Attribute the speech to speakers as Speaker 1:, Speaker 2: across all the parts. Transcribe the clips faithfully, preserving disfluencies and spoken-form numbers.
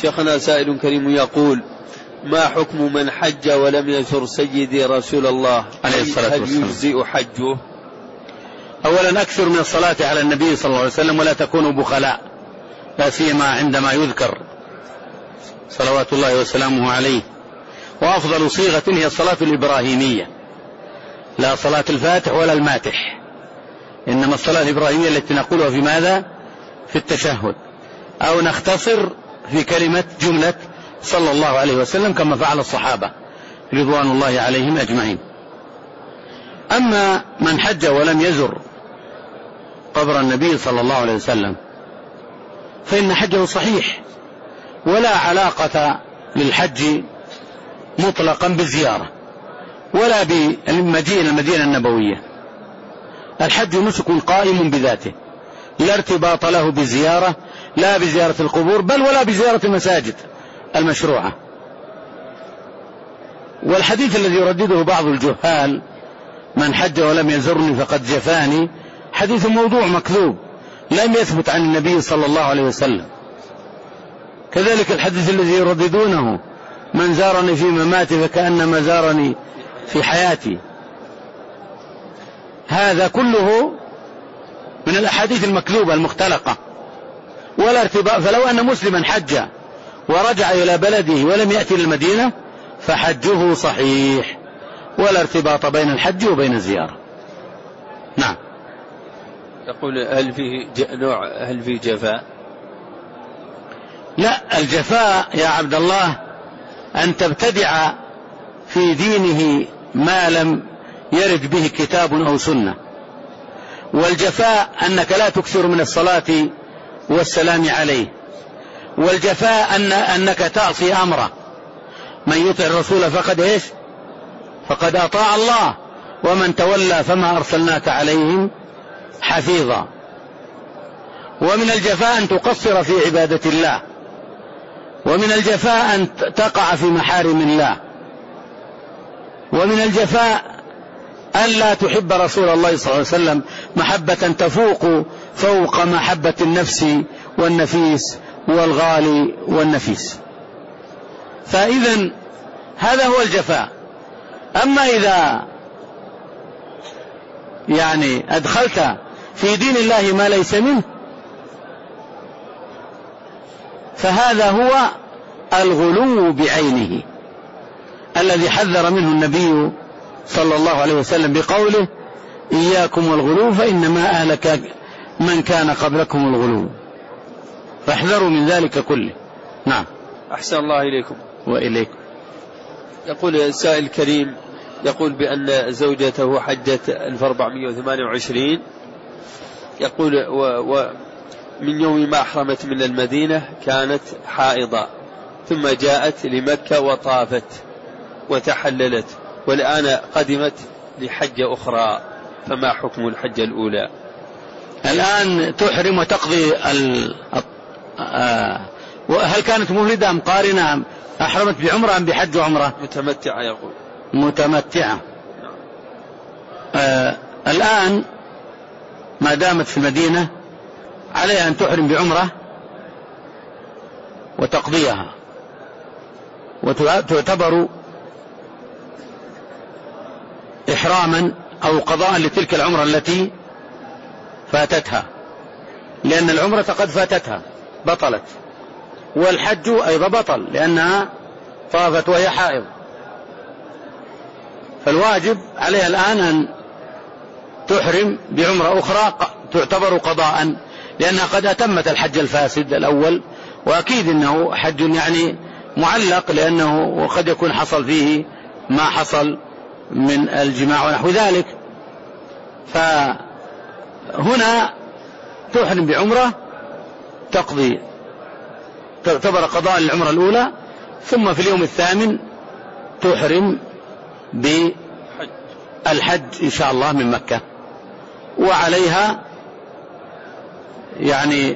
Speaker 1: شيخنا سائل كريم يقول: ما حكم من حج ولم يزر سيدي رسول الله
Speaker 2: عليه الصلاة والسلام؟
Speaker 1: هل يجزئ حجه؟
Speaker 2: أولا أكثر من الصلاة على النبي صلى الله عليه وسلم ولا تكونوا بخلاء، لا سيما عندما يذكر صلوات الله وسلامه عليه. وأفضل صيغة هي الصلاة الإبراهيمية، لا صلاة الفاتح ولا الماتح، إنما الصلاة الإبراهيمية التي نقولها في ماذا؟ في التشهد، أو نختصر في كلمة جملة صلى الله عليه وسلم كما فعل الصحابة رضوان الله عليهم أجمعين. أما من حج ولم يزر قبر النبي صلى الله عليه وسلم فإن حجه صحيح، ولا علاقة للحج مطلقا بالزيارة ولا بالمجيء المدينة النبوية. الحج نسك قائم بذاته، لا ارتباط له بزيارة، لا بزيارة القبور بل ولا بزيارة المساجد المشروعة. والحديث الذي يردده بعض الجهال: من حج ولم يزرني فقد جفاني، حديث موضوع مكذوب لم يثبت عن النبي صلى الله عليه وسلم. كذلك الحديث الذي يرددونه: من زارني في مماتي فكأنما زارني في حياتي، هذا كله من الأحاديث المكذوبة المختلقة ولا ارتباط. فلو أن مسلما حج ورجع إلى بلده ولم يأتي للمدينة فحجه صحيح، ولا ارتباط بين الحج وبين الزيارة. نعم.
Speaker 1: يقول: هل فيه نوع هل فيه جفاء؟
Speaker 2: لا، الجفاء يا عبد الله أن تبتدع في دينه ما لم يرد به كتاب أو سنة، والجفاء أنك لا تكثر من الصلاة والسلام عليه، والجفاء أن أنك تعصي أمره. من يطع الرسول فقد إيش؟ فقد أطاع الله، ومن تولى فما أرسلناك عليهم حفيظا. ومن الجفاء أن تقصر في عبادة الله، ومن الجفاء أن تقع في محارم الله، ومن الجفاء أن لا تحب رسول الله صلى الله عليه وسلم محبة تفوق فوق محبة النفس والنفيس والغالي والنفيس. فإذا هذا هو الجفاء. أما إذا يعني أدخلت في دين الله ما ليس منه فهذا هو الغلو بعينه الذي حذر منه النبي صلى الله عليه وسلم بقوله: إياكم والغلو فإنما أهلك من كان قبلكم الغلو، فاحذروا من ذلك كله. نعم.
Speaker 1: أحسن الله إليكم.
Speaker 2: وإليكم.
Speaker 1: يقول السائل الكريم يقول بأن زوجته حجت ألف وأربعمائة وثمانية وعشرين، يقول و و من يوم ما أحرمت من المدينة كانت حائضة، ثم جاءت لمكة وطافت وتحللت، والآن قدمت لحجة أخرى، فما حكم الحجة الأولى؟
Speaker 2: الآن تحرم وتقضي ال... هل كانت مفردة أم قارنة؟ أحرمت بعمرة أم بحج وعمرة؟
Speaker 1: متمتعة يقول.
Speaker 2: متمتعة. آه الآن ما دامت في المدينة عليها أن تحرم بعمرة وتقضيها، وتعتبر إحراما أو قضاء لتلك العمرة التي فاتتها، لأن العمرة قد فاتتها بطلت، والحج أيضا بطل لأنها طافت وهي حائض. فالواجب عليها الآن أن تحرم بعمرة أخرى تعتبر قضاء، لأنها قد أتمت الحج الفاسد الأول، وأكيد أنه حج يعني معلق، لأنه قد يكون حصل فيه ما حصل من الجماع ونحو ذلك. فهنا تحرم بعمرة تقضي تعتبر قضاء للعمرة الأولى، ثم في اليوم الثامن تحرم بالحج إن شاء الله من مكة، وعليها يعني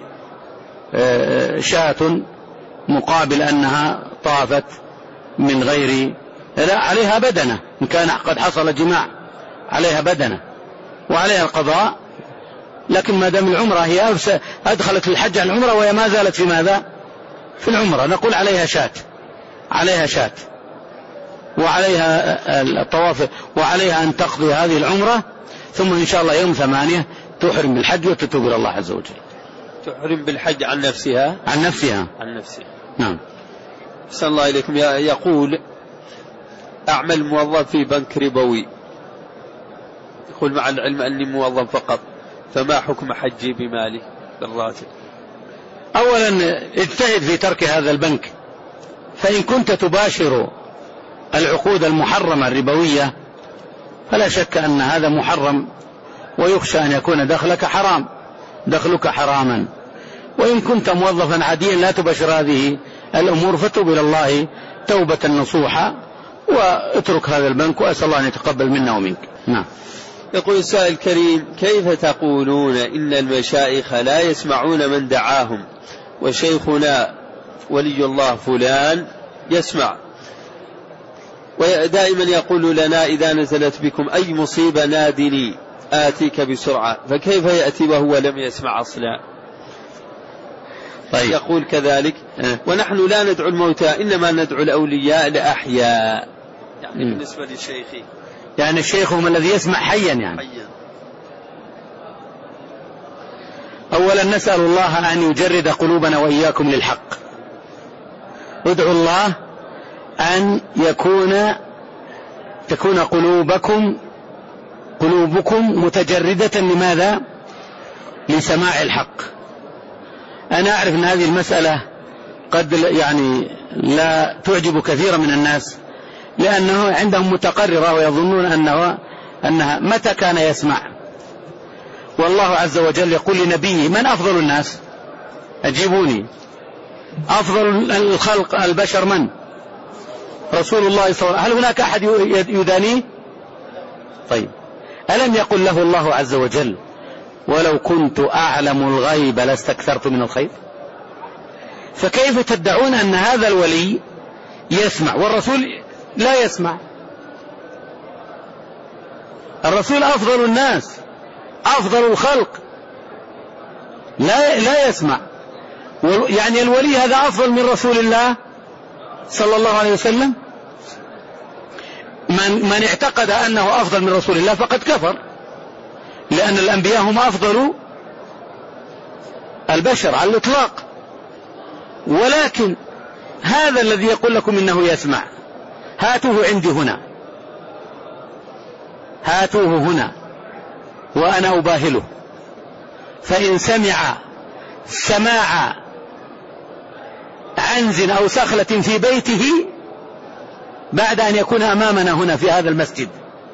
Speaker 2: شاة مقابل أنها طافت من غير، لا عليها بدنة إن كان قد حصل جماع، عليها بدنة وعليها القضاء. لكن ما دام العمرة هي أدخلت الحج عن العمرة وهي ما زالت في ماذا؟ في العمرة نقول عليها شاة، عليها شاة وعليها الطواف وعليها أن تقضي هذه العمرة، ثم إن شاء الله يوم ثمانية تحرم بالحج وتتوب إلى الله عز وجل.
Speaker 1: تحرم بالحج عن نفسها
Speaker 2: عن نفسها
Speaker 1: عن نفسها
Speaker 2: نعم.
Speaker 1: أحسن الله إليكم. يقول أعمل موظف في بنك ربوي، يقول مع العلم أني موظف فقط، فما حكم حجي بمالي بالراتب؟
Speaker 2: أولا اجتهد في ترك هذا البنك، فإن كنت تباشر العقود المحرمة الربوية فلا شك أن هذا محرم، ويخشى أن يكون دخلك حرام دخلك حراما. وإن كنت موظفا عاديا لا تباشر هذه الأمور فتوب إلى الله توبة نصوحة واترك هذا البنك، وأسأل الله أن يتقبل منا ومنك. نعم.
Speaker 1: يقول السائل الكريم: كيف تقولون إن المشايخ لا يسمعون من دعاهم، وشيخنا ولي الله فلان يسمع، ودائما يقول لنا إذا نزلت بكم أي مصيبة نادني آتيك بسرعة، فكيف يأتي وهو لم يسمع أصلا؟
Speaker 2: طيب.
Speaker 1: يقول كذلك: ونحن لا ندعو الموتى إنما ندعو الأولياء لأحياء. يعني م. بالنسبة للشيخ،
Speaker 2: يعني الشيخ هم الذي يسمع حيا يعني حيا. أولا نسأل الله أن يجرد قلوبنا وإياكم للحق. ادعوا الله أن يكون تكون قلوبكم قلوبكم متجردة. لماذا؟ لسماع الحق. أنا أعرف أن هذه المسألة قد يعني لا تعجب كثيرا من الناس، لأنه عندهم متقررة ويظنون أنه أنها متى كان يسمع. والله عز وجل يقول لنبيه: من أفضل الناس؟ أجيبوني، أفضل الخلق البشر من؟ رسول الله صلى الله عليه وسلم. هل هناك أحد يدانيه؟ طيب، ألم يقل له الله عز وجل: ولو كنت أعلم الغيب لاستكثرت من الخير؟ فكيف تدعون أن هذا الولي يسمع والرسول لا يسمع؟ الرسول أفضل الناس، أفضل الخلق، لا, لا يسمع. يعني الولي هذا أفضل من رسول الله صلى الله عليه وسلم. من, من اعتقد أنه أفضل من رسول الله فقد كفر، لأن الأنبياء هم أفضل البشر على الإطلاق. ولكن هذا الذي يقول لكم إنه يسمع، هاتوه عندي هنا، هاتوه هنا وأنا أباهله، فإن سمع سماع عنز أو سخلة في بيته بعد أن يكون أمامنا هنا في هذا المسجد،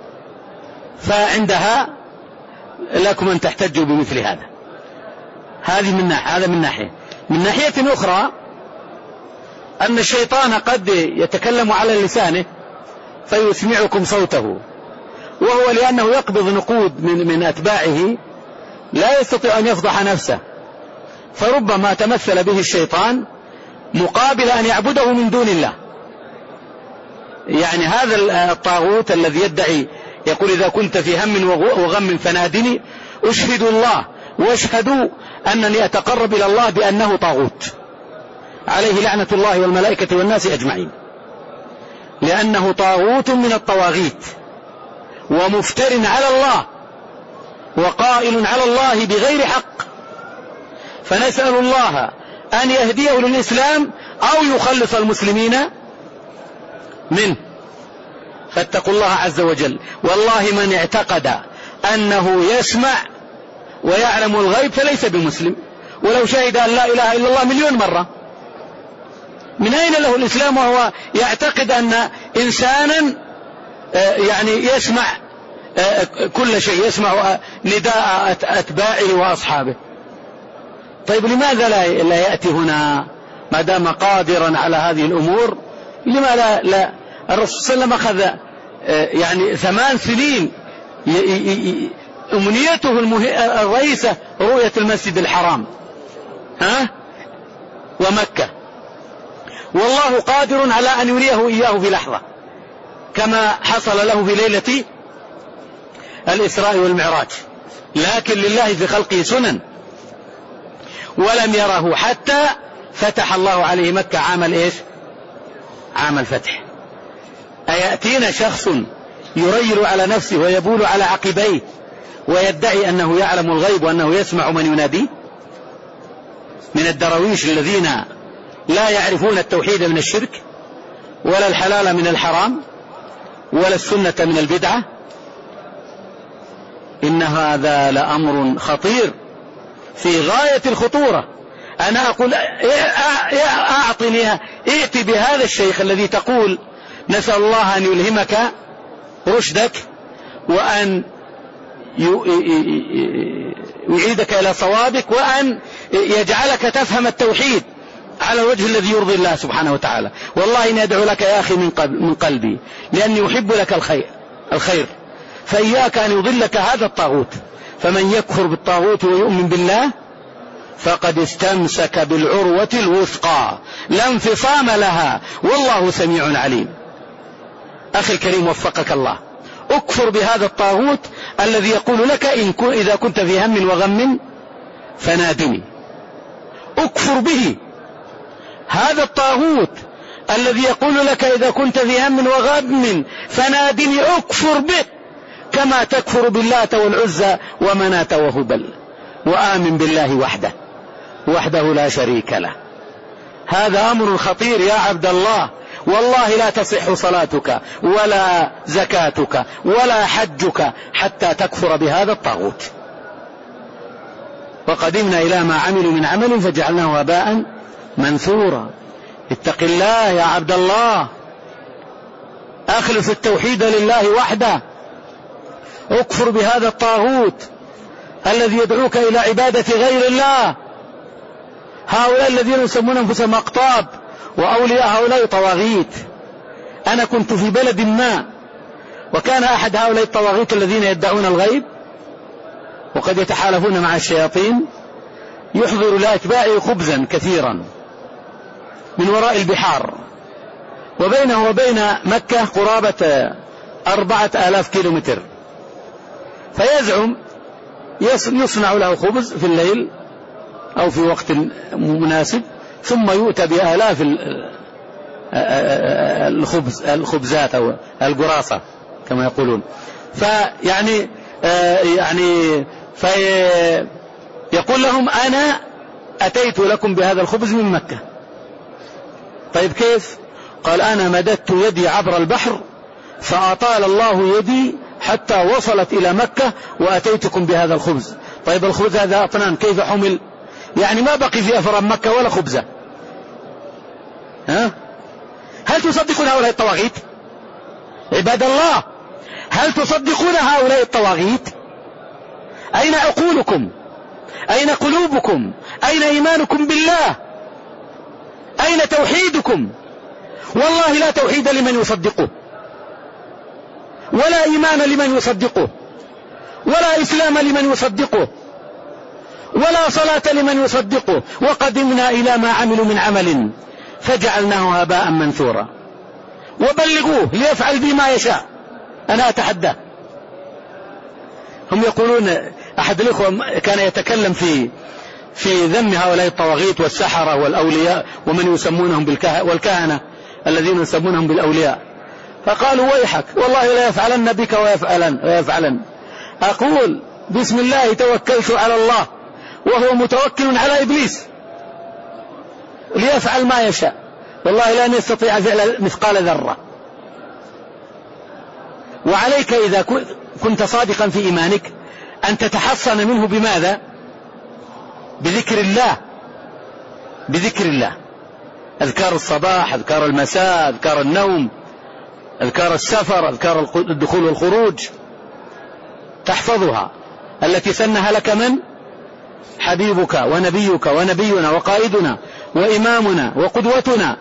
Speaker 2: فعندها لكم أن تحتجوا بمثل هذا. هذه من ناحية، هذا من ناحية. من ناحية أخرى أن الشيطان قد يتكلم على لسانه فيسمعكم صوته، وهو لأنه يقبض نقود من, من أتباعه لا يستطيع أن يفضح نفسه، فربما تمثل به الشيطان مقابل أن يعبده من دون الله. يعني هذا الطاغوت الذي يدعي يقول: إذا كنت في هم وغم فنادني، أشهد الله واشهدوا أنني أتقرب إلى الله بأنه طاغوت، عليه لعنة الله والملائكة والناس أجمعين، لأنه طاغوت من الطواغيت، ومفتر على الله، وقائل على الله بغير حق. فنسأل الله أن يهديه للإسلام أو يخلص المسلمين منه. فاتقوا الله عز وجل. والله من اعتقد أنه يسمع ويعلم الغيب فليس بمسلم، ولو شهد أن لا إله إلا الله مليون مرة. من أين له الإسلام وهو يعتقد أن إنسانا يعني يسمع كل شيء، يسمع نداء أتباعه وأصحابه؟ طيب لماذا لا يأتي هنا ما دام قادرا على هذه الأمور؟ لما لا, لا الرسول صلى الله عليه وسلم أخذ يعني ثمان سنين أمنيته الرئيسة رؤية المسجد الحرام ها ومكة، والله قادر على أن يريه إياه في لحظة، كما حصل له في ليلة الإسراء والمعراج. لكن لله في خلقه سنن، ولم يره حتى فتح الله عليه مكة عام الإيش؟ عام الفتح. أيأتينا شخص يريل على نفسه ويبول على عقبيه ويدعي أنه يعلم الغيب وأنه يسمع من يناديه؟ من الدرويش الذين لا يعرفون التوحيد من الشرك ولا الحلال من الحرام ولا السنة من البدعة. إن هذا لأمر خطير في غاية الخطورة. أنا أقول أعطني ائت بهذا الشيخ الذي تقول نسأل الله أن يلهمك رشدك وأن يعيدك إلى صوابك وأن يجعلك تفهم التوحيد على الوجه الذي يرضي الله سبحانه وتعالى. والله إني أدعو لك يا أخي من قلبي لأني أحب لك الخير الخير فإياك أن يضلك هذا الطاغوت. فمن يكفر بالطاغوت ويؤمن بالله فقد استمسك بالعروة الوثقى لا انفصام لها والله سميع عليم. أخي الكريم وفقك الله، اكفر بهذا الطاغوت الذي يقول لك إن كن إذا كنت في هم وغم فنادني. اكفر به، هذا الطاغوت الذي يقول لك إذا كنت في هم وغم فنادني، اكفر به كما تكفر باللات والعزى ومناة وهبل، وآمن بالله وحده وحده لا شريك له. هذا أمر خطير يا عبد الله، والله لا تصح صلاتك ولا زكاتك ولا حجك حتى تكفر بهذا الطاغوت. وقدمنا إلى ما عملوا من عمل فجعلناه هباء منثورا. اتق الله يا عبد الله، أخلص التوحيد لله وحده، اكفر بهذا الطاغوت الذي يدعوك إلى عبادة غير الله. هؤلاء الذين يسمون أنفسهم أقطاب وأولياء هؤلاء طواغيت. أنا كنت في بلد ما وكان أحد هؤلاء الطواغيت الذين يدعون الغيب وقد يتحالفون مع الشياطين يحضر لأتباعه خبزا كثيرا من وراء البحار، وبينه وبين مكة قرابة أربعة آلاف كيلومتر، فيزعم يصنع له خبز في الليل أو في وقت مناسب ثم يؤتى بآلاف الخبز الخبزات أو القراصة كما يقولون. فيعني يعني فيقول لهم أنا أتيت لكم بهذا الخبز من مكة. طيب كيف؟ قال أنا مددت يدي عبر البحر فأطال الله يدي حتى وصلت إلى مكة وأتيتكم بهذا الخبز. طيب الخبز هذا أطنان كيف حمل؟ يعني ما بقي في أفراد مكة ولا خبزة. ها؟ هل تصدقون هؤلاء الطواغيت عباد الله؟ هل تصدقون هؤلاء الطواغيت؟ أين عقولكم؟ أين قلوبكم؟ أين إيمانكم بالله؟ أين توحيدكم؟ والله لا توحيد لمن يصدقه، ولا إيمان لمن يصدقه، ولا إسلام لمن يصدقه، ولا صلاة لمن يصدقه. وقدمنا إلى ما عملوا من عمل فجعلناه هباء منثورا. وبلغوه ليفعل بي ما يشاء، أنا أتحدى. هم يقولون أحد الإخوة كان يتكلم في في ذم هؤلاء الطواغيت والسحرة والأولياء ومن يسمونهم بالكهنة والكهنة الذين يسمونهم بالأولياء، فقالوا ويحك والله لا يفعلن بك ويفعلن ويفعلن. أقول بسم الله توكلت على الله وهو متوكل على إبليس ليفعل ما يشاء، والله لا يستطيع فعل مثقال ذرة. وعليك إذا كنت صادقا في إيمانك أن تتحصن منه بماذا؟ بذكر الله، بذكر الله، أذكار الصباح، أذكار المساء، أذكار النوم، أذكار السفر، أذكار الدخول والخروج، تحفظها التي سنها لك من؟ حبيبك ونبيك ونبينا وقائدنا وإمامنا وقدوتنا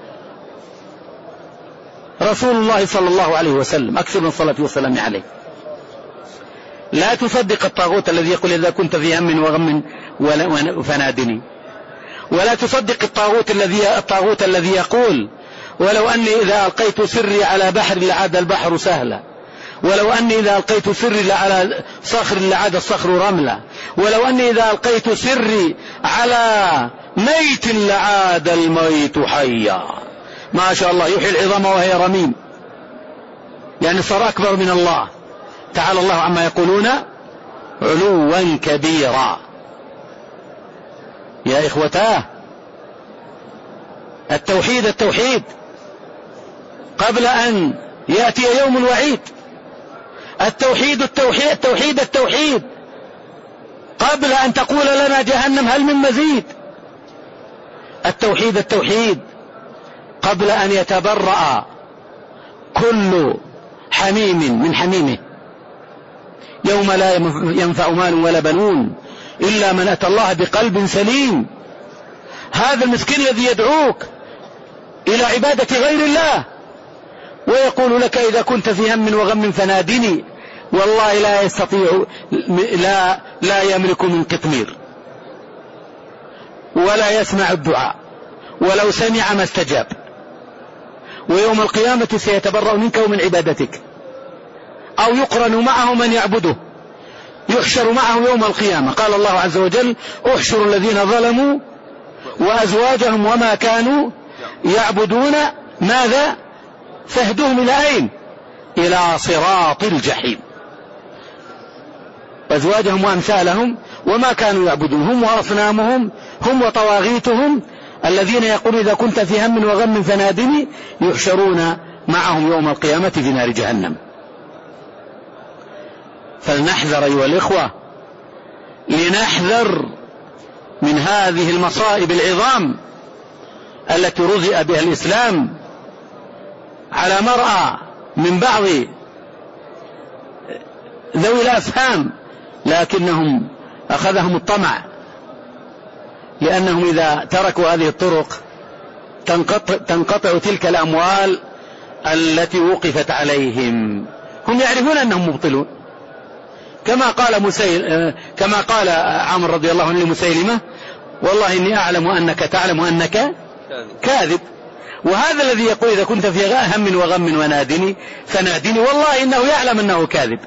Speaker 2: رسول الله صلى الله عليه وسلم، أكثر من الصلاة والسلام عليه. لا تصدق الطاغوت الذي يقول إذا كنت في هم وغم فنادني، ولا تصدق الطاغوت الذي الطاغوت الذي يقول ولو أني إذا ألقيت سري على بحر لعاد البحر سهلا، ولو أني إذا ألقيت سري على صخر لعاد الصخر رملا، ولو أني إذا ألقيت سري على ميت لعاد الميت حيا. ما شاء الله، يحيي العظام وهي رميم، يعني صار أكبر من الله تعالى الله عما يقولون علوا كبيرا. يا إخوتاه، التوحيد التوحيد قبل أن يأتي يوم الوعيد، التوحيد التوحيد التوحيد التوحيد قبل أن تقول لنا جهنم هل من مزيد، التوحيد التوحيد قبل أن يتبرأ كل حميم من حميمه، يوم لا ينفع مال ولا بنون إلا من أتى الله بقلب سليم. هذا المسكين الذي يدعوك إلى عبادة غير الله ويقول لك إذا كنت في هم وغم فنادني، والله لا يستطيع، لا, لا يملك من قطمير ولا يسمع الدعاء، ولو سمع ما استجاب، ويوم القيامة سيتبرأ منك ومن عبادتك، أو يقرن معه من يعبده، يحشر معه يوم القيامة. قال الله عز وجل احشر الذين ظلموا وأزواجهم وما كانوا يعبدون ماذا فاهدوهم إلى أين؟ إلى صراط الجحيم. وأزواجهم وأمثالهم وما كانوا يعبدون، هم وأصنامهم، هم وطواغيتهم الذين يقولون إذا كنت في هم وغم فنادني، يحشرون معهم يوم القيامة في نار جهنم. فلنحذر أيها الإخوة، لنحذر من هذه المصائب العظام التي رزئ بها الإسلام على مرأى من بعض ذوي الأفهام، لكنهم أخذهم الطمع، لأنهم إذا تركوا هذه الطرق تنقطع, تنقطع تلك الأموال التي وقفت عليهم. هم يعرفون أنهم مبطلون، كما قال مسيل كما قال عمرو رضي الله عنه لمسيلمة والله إني أعلم أنك تعلم أنك كاذب. وهذا الذي يقول إذا كنت في هم وغم ونادني فنادني، والله إنه يعلم أنه كاذب.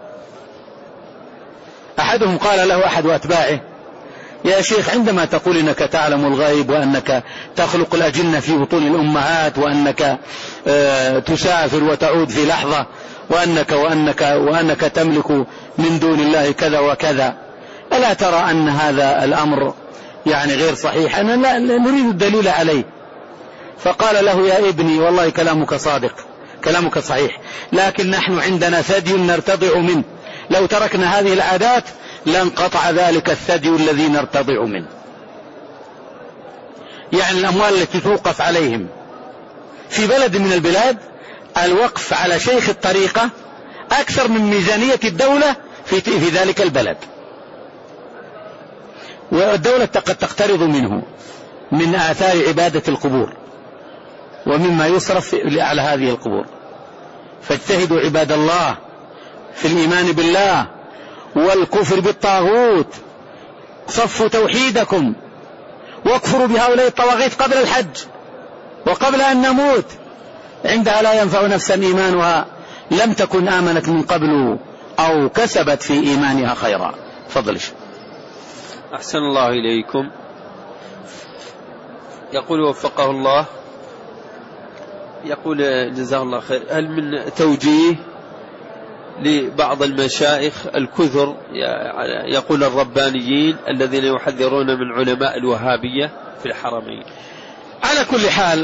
Speaker 2: أحدهم قال له أحد أتباعه يا شيخ عندما تقول إنك تعلم الغيب وأنك تخلق الأجنة في بطون الأمهات وأنك تسافر وتعود في لحظة وأنك, وأنك, وأنك تملك من دون الله كذا وكذا، ألا ترى أن هذا الأمر يعني غير صحيح؟ أنا لا نريد الدليل عليه. فقال له يا ابني والله كلامك صادق، كلامك صحيح، لكن نحن عندنا ثدي نرتضع منه، لو تركنا هذه العادات لانقطع ذلك الثدي الذي نرتضع منه. يعني الأموال التي توقف عليهم في بلد من البلاد، الوقف على شيخ الطريقة أكثر من ميزانية الدولة في, في ذلك البلد، والدولة قد تقترض منه من آثار عبادة القبور ومما يصرف على هذه القبور. فاجتهدوا عباد الله في الإيمان بالله والكفر بالطاغوت، صفوا توحيدكم واكفروا بهؤلاء الطواغيت قبل الحج وقبل أن نموت، عندها لا ينفع نفسا إيمانها لم تكن آمنت من قبل أو كسبت في إيمانها خيرا. تفضل.
Speaker 1: أحسن الله إليكم. يقول وفقه الله، يقول جزاه الله خير، هل من توجيه لبعض المشايخ الكثر يقول الربانيين الذين يحذرون من علماء الوهابية في الحرمين؟
Speaker 2: على كل حال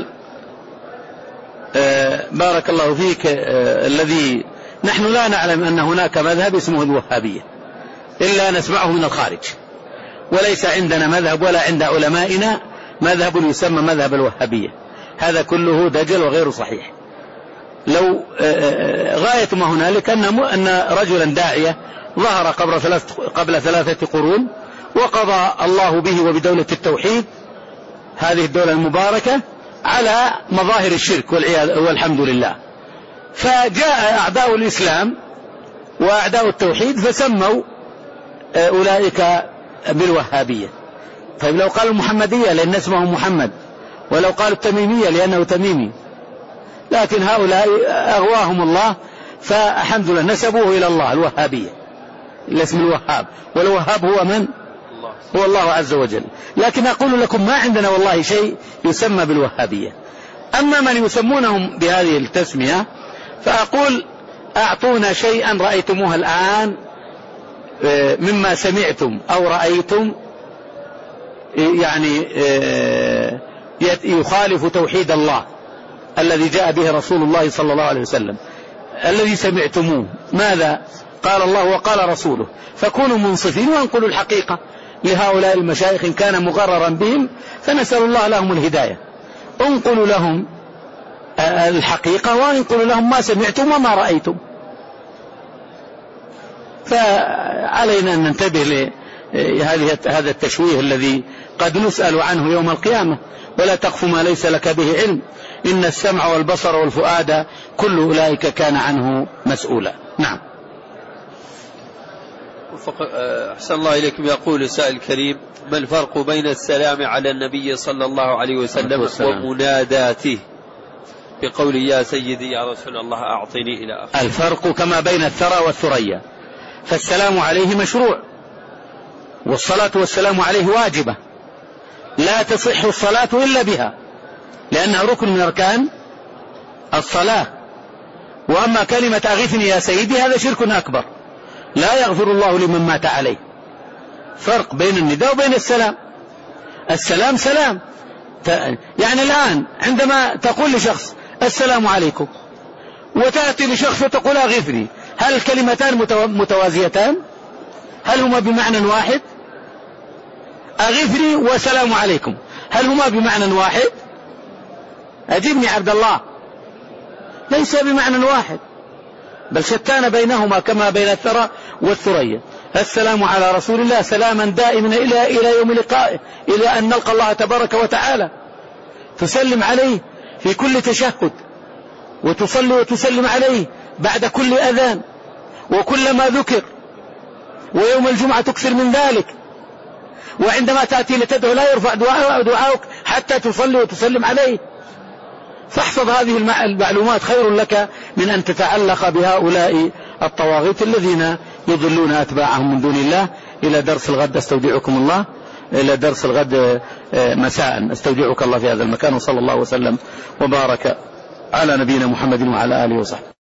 Speaker 2: بارك الله فيك، الذي نحن لا نعلم أن هناك مذهب اسمه الوهابية إلا نسمعه من الخارج، وليس عندنا مذهب ولا عند علمائنا مذهب يسمى مذهب الوهابية. هذا كله دجل وغير صحيح. لو غاية ما هنالك أن رجلا داعية ظهر قبل ثلاث قبل ثلاثة قرون وقضى الله به وبدولة التوحيد هذه الدولة المباركة على مظاهر الشرك والحمد لله، فجاء أعداء الإسلام وأعداء التوحيد فسموا أولئك بالوهابية. طيب لو قالوا المحمدية لأن اسمه محمد، ولو قالوا التميمية لأنه تميمي، لكن هؤلاء أغواهم الله فالحمد لله نسبوه إلى الله الوهابية، الاسم الوهاب، والوهاب هو من؟ هو الله عز وجل. لكن أقول لكم ما عندنا والله شيء يسمى بالوهابية. أما من يسمونهم بهذه التسمية فأقول أعطونا شيئا رأيتموه الآن مما سمعتم أو رأيتم يعني يخالف توحيد الله الذي جاء به رسول الله صلى الله عليه وسلم، الذي سمعتموه ماذا قال الله وقال رسوله، فكونوا منصفين وانقلوا الحقيقة لهؤلاء المشايخ إن كان مغررا بهم، فنسأل الله لهم الهداية. انقلوا لهم الحقيقة وانقلوا لهم ما سمعتم وما رأيتم. فعلينا أن ننتبه لهذا التشويه الذي قد نسأل عنه يوم القيامة. ولا تقف ما ليس لك به علم، إن السمع والبصر والفؤاد كل أولئك كان عنه مسؤولا. نعم.
Speaker 1: أحسن الله إليكم. يقول السائل الكريم: ما الفرق بين السلام على النبي صلى الله عليه وسلم ومناداته بقول يا سيدي يا رسول الله أعطني إلى آخره؟
Speaker 2: الفرق كما بين الثرى والثريا، فالسلام عليه مشروع، والصلاة والسلام عليه واجبة، لا تصح الصلاة إلا بها لأنها ركن من أركان الصلاة. وأما كلمة أغثني يا سيدي هذا شرك أكبر لا يغفر الله لمن مات عليه. فرق بين النداء وبين السلام. السلام سلام، يعني الآن عندما تقول لشخص السلام عليكم وتأتي لشخص وتقول أغثني، هل الكلمتان متوازيتان؟ هل هما بمعنى واحد؟ أغثني وسلام عليكم هل هما بمعنى واحد؟ أجبني عبد الله، ليس بمعنى واحد، بل شتان بينهما كما بين الثرى والثريا. السلام على رسول الله سلاما دائما إلى إلى يوم لقائه، إلى أن نلقى الله تبارك وتعالى. تسلم عليه في كل تشهد، وتصلي وتسلم عليه بعد كل أذان وكلما ذكر، ويوم الجمعة تكثر من ذلك، وعندما تأتي لتدعو لا يرفع دعاؤك حتى تصلي وتسلم عليه. فاحفظ هذه المعلومات، خير لك من أن تتعلق بهؤلاء الطواغيت الذين يضلون أتباعهم من دون الله. إلى درس الغد استودعكم الله، إلى درس الغد مساء استودعك الله في هذا المكان، وصلى الله وسلم وبارك على نبينا محمد وعلى آله وصحبه.